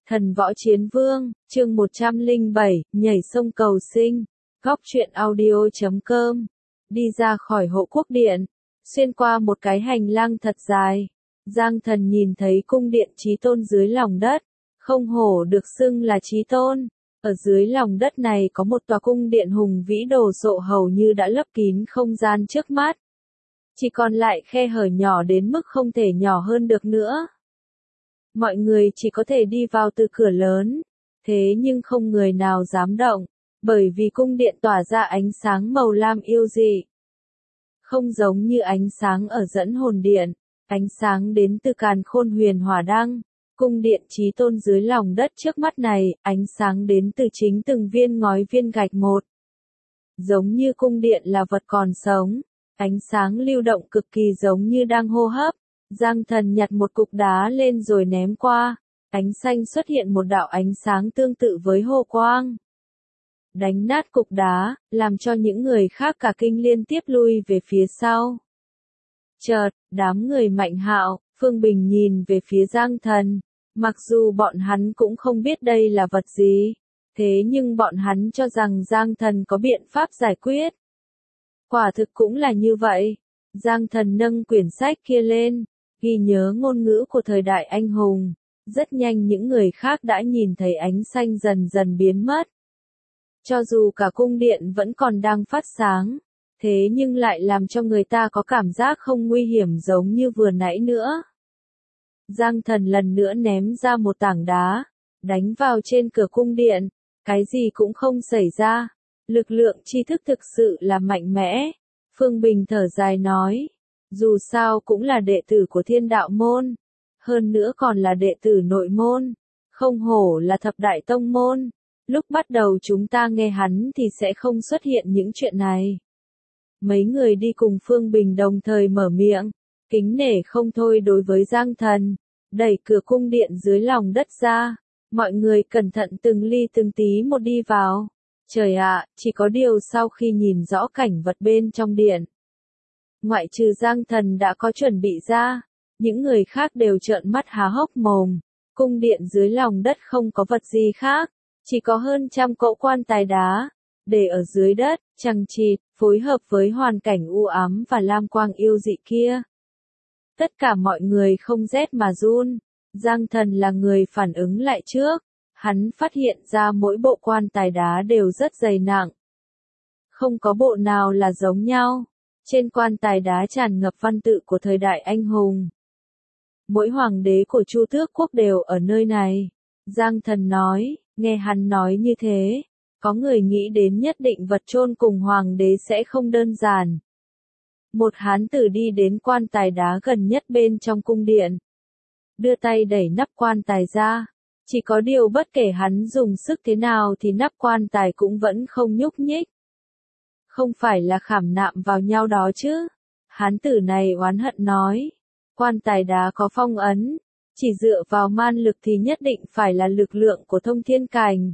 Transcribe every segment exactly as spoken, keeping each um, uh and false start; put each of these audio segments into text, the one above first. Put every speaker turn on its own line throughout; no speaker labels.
Thần Võ Chiến Vương, chương một trăm lẻ bảy, nhảy sông cầu sinh. Góc truyện audio chấm com. Đi ra khỏi hộ quốc điện, xuyên qua một cái hành lang thật dài. Giang Thần nhìn thấy cung điện Chí Tôn dưới lòng đất. Không hổ được xưng là Chí Tôn. Ở dưới lòng đất này có một tòa cung điện hùng vĩ đồ sộ hầu như đã lấp kín không gian trước mắt. Chỉ còn lại khe hở nhỏ đến mức không thể nhỏ hơn được nữa. Mọi người chỉ có thể đi vào từ cửa lớn, thế nhưng không người nào dám động, bởi vì cung điện tỏa ra ánh sáng màu lam yêu dị. Không giống như ánh sáng ở dẫn hồn điện, ánh sáng đến từ càn khôn huyền hỏa đăng, cung điện Chí Tôn dưới lòng đất trước mắt này, ánh sáng đến từ chính từng viên ngói viên gạch một. Giống như cung điện là vật còn sống, ánh sáng lưu động cực kỳ giống như đang hô hấp. Giang Thần nhặt một cục đá lên rồi ném qua, ánh xanh xuất hiện một đạo ánh sáng tương tự với hồ quang. Đánh nát cục đá, làm cho những người khác cả kinh liên tiếp lui về phía sau. Chợt, đám người Mạnh Hạo, Phương Bình nhìn về phía Giang Thần, mặc dù bọn hắn cũng không biết đây là vật gì, thế nhưng bọn hắn cho rằng Giang Thần có biện pháp giải quyết. Quả thực cũng là như vậy. Giang Thần nâng quyển sách kia lên, ghi nhớ ngôn ngữ của thời đại anh hùng. Rất nhanh những người khác đã nhìn thấy ánh xanh dần dần biến mất. Cho dù cả cung điện vẫn còn đang phát sáng, thế nhưng lại làm cho người ta có cảm giác không nguy hiểm giống như vừa nãy nữa. Giang Thần lần nữa ném ra một tảng đá, đánh vào trên cửa cung điện, cái gì cũng không xảy ra. Lực lượng tri thức thực sự là mạnh mẽ. Phương Bình thở dài nói, dù sao cũng là đệ tử của Thiên Đạo môn, hơn nữa còn là đệ tử nội môn, không hổ là thập đại tông môn. Lúc bắt đầu chúng ta nghe hắn thì sẽ không xuất hiện những chuyện này. Mấy người đi cùng Phương Bình đồng thời mở miệng, kính nể không thôi đối với Giang Thần, đẩy cửa cung điện dưới lòng đất ra, mọi người cẩn thận từng ly từng tí một đi vào. Trời ạ, chỉ có điều sau khi nhìn rõ cảnh vật bên trong điện, ngoại trừ Giang Thần đã có chuẩn bị ra, những người khác đều trợn mắt há hốc mồm. Cung điện dưới lòng đất không có vật gì khác, chỉ có hơn trăm cỗ quan tài đá, để ở dưới đất, chằng chịt, phối hợp với hoàn cảnh u ám và lam quang yêu dị kia. Tất cả mọi người không rét mà run. Giang Thần là người phản ứng lại trước. Hắn phát hiện ra mỗi bộ quan tài đá đều rất dày nặng. Không có bộ nào là giống nhau. Trên quan tài đá tràn ngập văn tự của thời đại anh hùng. Mỗi hoàng đế của Chu Tước quốc đều ở nơi này. Giang Thần nói, nghe hắn nói như thế, có người nghĩ đến nhất định vật chôn cùng hoàng đế sẽ không đơn giản. Một hán tử đi đến quan tài đá gần nhất bên trong cung điện. Đưa tay đẩy nắp quan tài ra. Chỉ có điều bất kể hắn dùng sức thế nào thì nắp quan tài cũng vẫn không nhúc nhích. Không phải là khảm nạm vào nhau đó chứ? Hán tử này oán hận nói. Quan tài đá có phong ấn. Chỉ dựa vào man lực thì nhất định phải là lực lượng của thông thiên cảnh.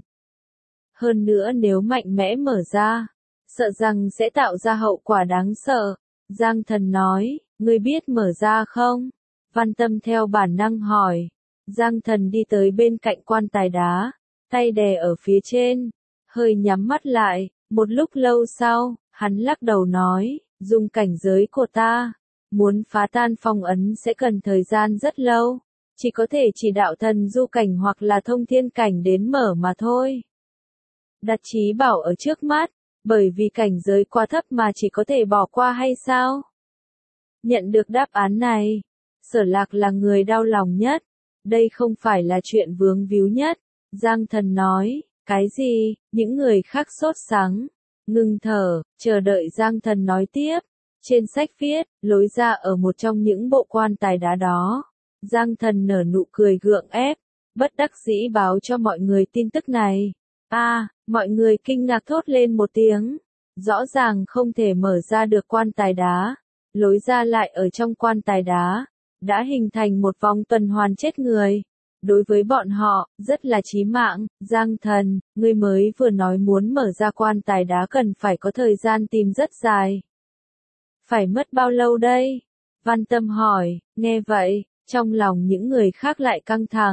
Hơn nữa nếu mạnh mẽ mở ra, sợ rằng sẽ tạo ra hậu quả đáng sợ. Giang Thần nói, ngươi biết mở ra không? Văn Tâm theo bản năng hỏi. Giang Thần đi tới bên cạnh quan tài đá, tay đè ở phía trên, hơi nhắm mắt lại. Một lúc lâu sau, hắn lắc đầu nói, dùng cảnh giới của ta, muốn phá tan phong ấn sẽ cần thời gian rất lâu, chỉ có thể chỉ đạo thần du cảnh hoặc là thông thiên cảnh đến mở mà thôi. Đặt trí bảo ở trước mắt, bởi vì cảnh giới quá thấp mà chỉ có thể bỏ qua hay sao? Nhận được đáp án này, Sở Lạc là người đau lòng nhất. Đây không phải là chuyện vướng víu nhất. Giang Thần nói, cái gì? Những người khác sốt sắng, ngừng thở, chờ đợi Giang Thần nói tiếp. Trên sách viết, lối ra ở một trong những bộ quan tài đá đó. Giang Thần nở nụ cười gượng ép, bất đắc dĩ báo cho mọi người tin tức này. A, à, mọi người kinh ngạc thốt lên một tiếng. Rõ ràng không thể mở ra được quan tài đá. Lối ra lại ở trong quan tài đá. Đã hình thành một vòng tuần hoàn chết người. Đối với bọn họ, rất là chí mạng. Giang Thần, ngươi mới vừa nói muốn mở ra quan tài đá cần phải có thời gian tìm rất dài. Phải mất bao lâu đây? Văn Tâm hỏi. Nghe vậy, trong lòng những người khác lại căng thẳng.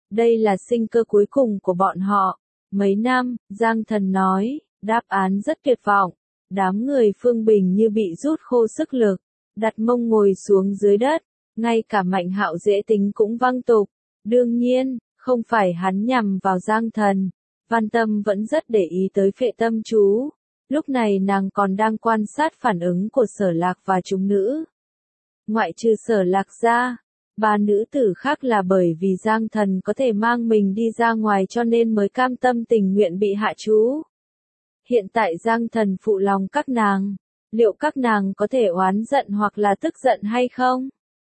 Đây là sinh cơ cuối cùng của bọn họ. Mấy năm, Giang Thần nói, đáp án rất tuyệt vọng. Đám người Phương Bình như bị rút khô sức lực, đặt mông ngồi xuống dưới đất, ngay cả Mạnh Hạo dễ tính cũng văng tục. Đương nhiên, không phải hắn nhằm vào Giang Thần. Văn Tâm vẫn rất để ý tới Phệ Tâm chú. Lúc này nàng còn đang quan sát phản ứng của Sở Lạc và chúng nữ. Ngoại trừ Sở Lạc ra, ba nữ tử khác là bởi vì Giang Thần có thể mang mình đi ra ngoài cho nên mới cam tâm tình nguyện bị hạ chú. Hiện tại Giang Thần phụ lòng các nàng, liệu các nàng có thể oán giận hoặc là tức giận hay không?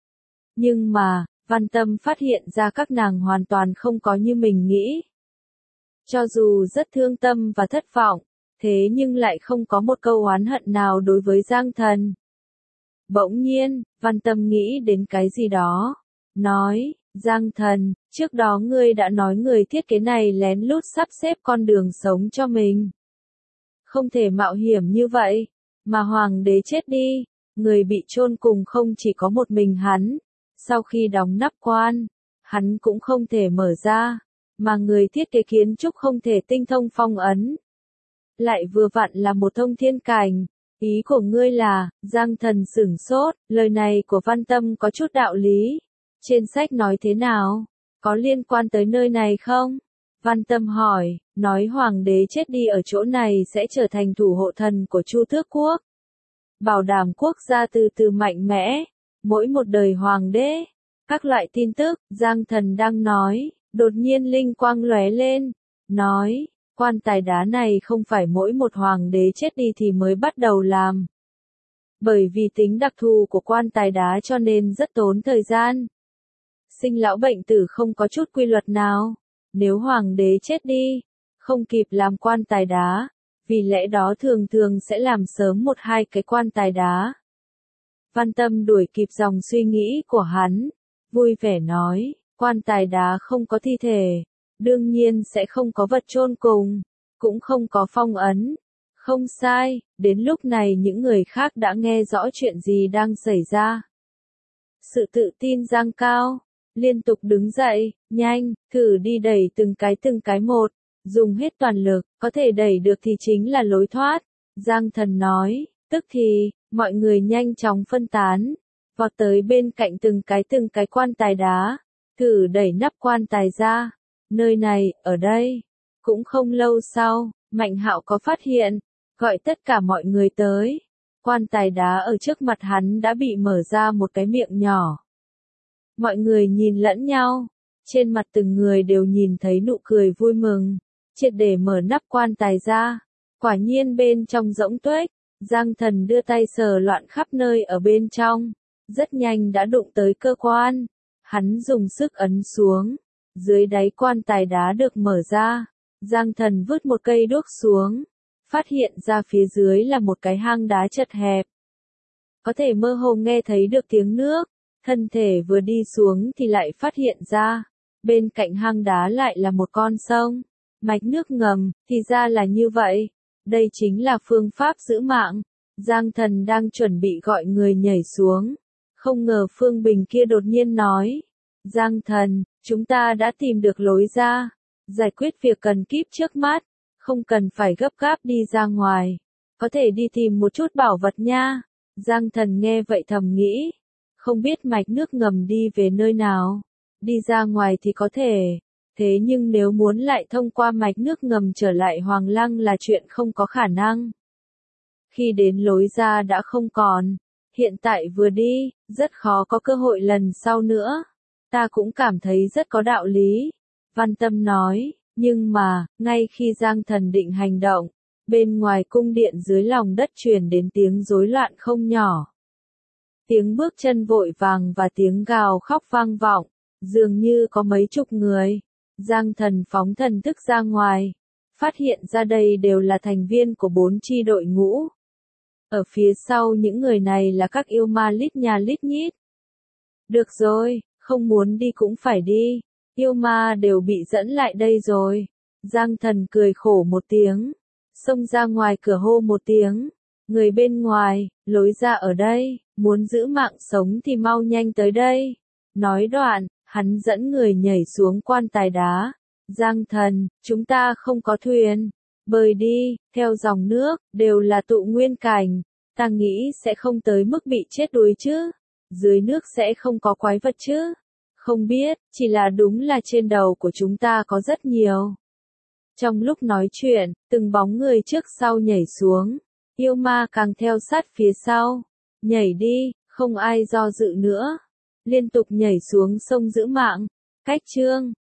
Nhưng mà, Văn Tâm phát hiện ra các nàng hoàn toàn không có như mình nghĩ. Cho dù rất thương tâm và thất vọng, thế nhưng lại không có một câu oán hận nào đối với Giang Thần. Bỗng nhiên, Văn Tâm nghĩ đến cái gì đó. Nói, Giang Thần, trước đó ngươi đã nói người thiết kế này lén lút sắp xếp con đường sống cho mình. Không thể mạo hiểm như vậy, mà hoàng đế chết đi, người bị chôn cùng không chỉ có một mình hắn. Sau khi đóng nắp quan, hắn cũng không thể mở ra, mà người thiết kế kiến trúc không thể tinh thông phong ấn. Lại vừa vặn là một thông thiên cảnh. Ý của ngươi là, Giang Thần sửng sốt, lời này của Văn Tâm có chút đạo lý. Trên sách nói thế nào? Có liên quan tới nơi này không? Văn Tâm hỏi, nói hoàng đế chết đi ở chỗ này sẽ trở thành thủ hộ thần của Chu Tước Quốc. Bảo đảm quốc gia từ từ mạnh mẽ, mỗi một đời hoàng đế. Các loại tin tức, Giang Thần đang nói, đột nhiên linh quang lóe lên, nói, quan tài đá này không phải mỗi một hoàng đế chết đi thì mới bắt đầu làm. Bởi vì tính đặc thù của quan tài đá cho nên rất tốn thời gian. Sinh lão bệnh tử không có chút quy luật nào. Nếu hoàng đế chết đi, không kịp làm quan tài đá, vì lẽ đó thường thường sẽ làm sớm một hai cái quan tài đá. Văn Tâm đuổi kịp dòng suy nghĩ của hắn, vui vẻ nói, quan tài đá không có thi thể, đương nhiên sẽ không có vật chôn cùng, cũng không có phong ấn. Không sai, đến lúc này những người khác đã nghe rõ chuyện gì đang xảy ra. Sự tự tin dâng cao, liên tục đứng dậy, nhanh, thử đi đẩy từng cái từng cái một, dùng hết toàn lực, có thể đẩy được thì chính là lối thoát. Giang Thần nói, tức thì, mọi người nhanh chóng phân tán, vọt tới bên cạnh từng cái từng cái quan tài đá, thử đẩy nắp quan tài ra. Nơi này, ở đây. Cũng không lâu sau, Mạnh Hạo có phát hiện, gọi tất cả mọi người tới. Quan tài đá ở trước mặt hắn đã bị mở ra một cái miệng nhỏ. Mọi người nhìn lẫn nhau, trên mặt từng người đều nhìn thấy nụ cười vui mừng, triệt để mở nắp quan tài ra. Quả nhiên bên trong rỗng tuếch, Giang Thần đưa tay sờ loạn khắp nơi ở bên trong, rất nhanh đã đụng tới cơ quan. Hắn dùng sức ấn xuống, dưới đáy quan tài đá được mở ra. Giang Thần vứt một cây đuốc xuống, phát hiện ra phía dưới là một cái hang đá chật hẹp. Có thể mơ hồ nghe thấy được tiếng nước, thân thể vừa đi xuống thì lại phát hiện ra, bên cạnh hang đá lại là một con sông, mạch nước ngầm, thì ra là như vậy. Đây chính là phương pháp giữ mạng. Giang Thần đang chuẩn bị gọi người nhảy xuống, không ngờ Phương Bình kia đột nhiên nói, Giang Thần, chúng ta đã tìm được lối ra. Giải quyết việc cần kíp trước mắt, không cần phải gấp gáp đi ra ngoài, có thể đi tìm một chút bảo vật nha. Giang Thần nghe vậy thầm nghĩ, không biết mạch nước ngầm đi về nơi nào, đi ra ngoài thì có thể, thế nhưng nếu muốn lại thông qua mạch nước ngầm trở lại Hoàng Lăng là chuyện không có khả năng. Khi đến lối ra đã không còn, hiện tại vừa đi, rất khó có cơ hội lần sau nữa. Ta cũng cảm thấy rất có đạo lý. Văn Tâm nói, nhưng mà, ngay khi Giang Thần định hành động, bên ngoài cung điện dưới lòng đất truyền đến tiếng rối loạn không nhỏ. Tiếng bước chân vội vàng và tiếng gào khóc vang vọng, dường như có mấy chục người. Giang Thần phóng thần thức ra ngoài, phát hiện ra đây đều là thành viên của bốn chi đội ngũ. Ở phía sau những người này là các yêu ma lít nhà lít nhít. Được rồi, không muốn đi cũng phải đi. Yêu ma đều bị dẫn lại đây rồi. Giang Thần cười khổ một tiếng, xông ra ngoài cửa hô một tiếng. Người bên ngoài, lối ra ở đây, muốn giữ mạng sống thì mau nhanh tới đây. Nói đoạn, Hắn dẫn người nhảy xuống quan tài đá. Giang thần, chúng ta không có thuyền. Bơi đi, theo dòng nước, đều là tụ nguyên cảnh. Ta nghĩ sẽ không tới mức bị chết đuối chứ. Dưới nước sẽ không có quái vật chứ. Không biết, chỉ là đúng là trên đầu của chúng ta có rất nhiều. Trong lúc nói chuyện, từng bóng người trước sau nhảy xuống. Yêu ma càng theo sát phía sau. Nhảy đi, không ai do dự nữa. Liên tục nhảy xuống sông giữ mạng. Cách chương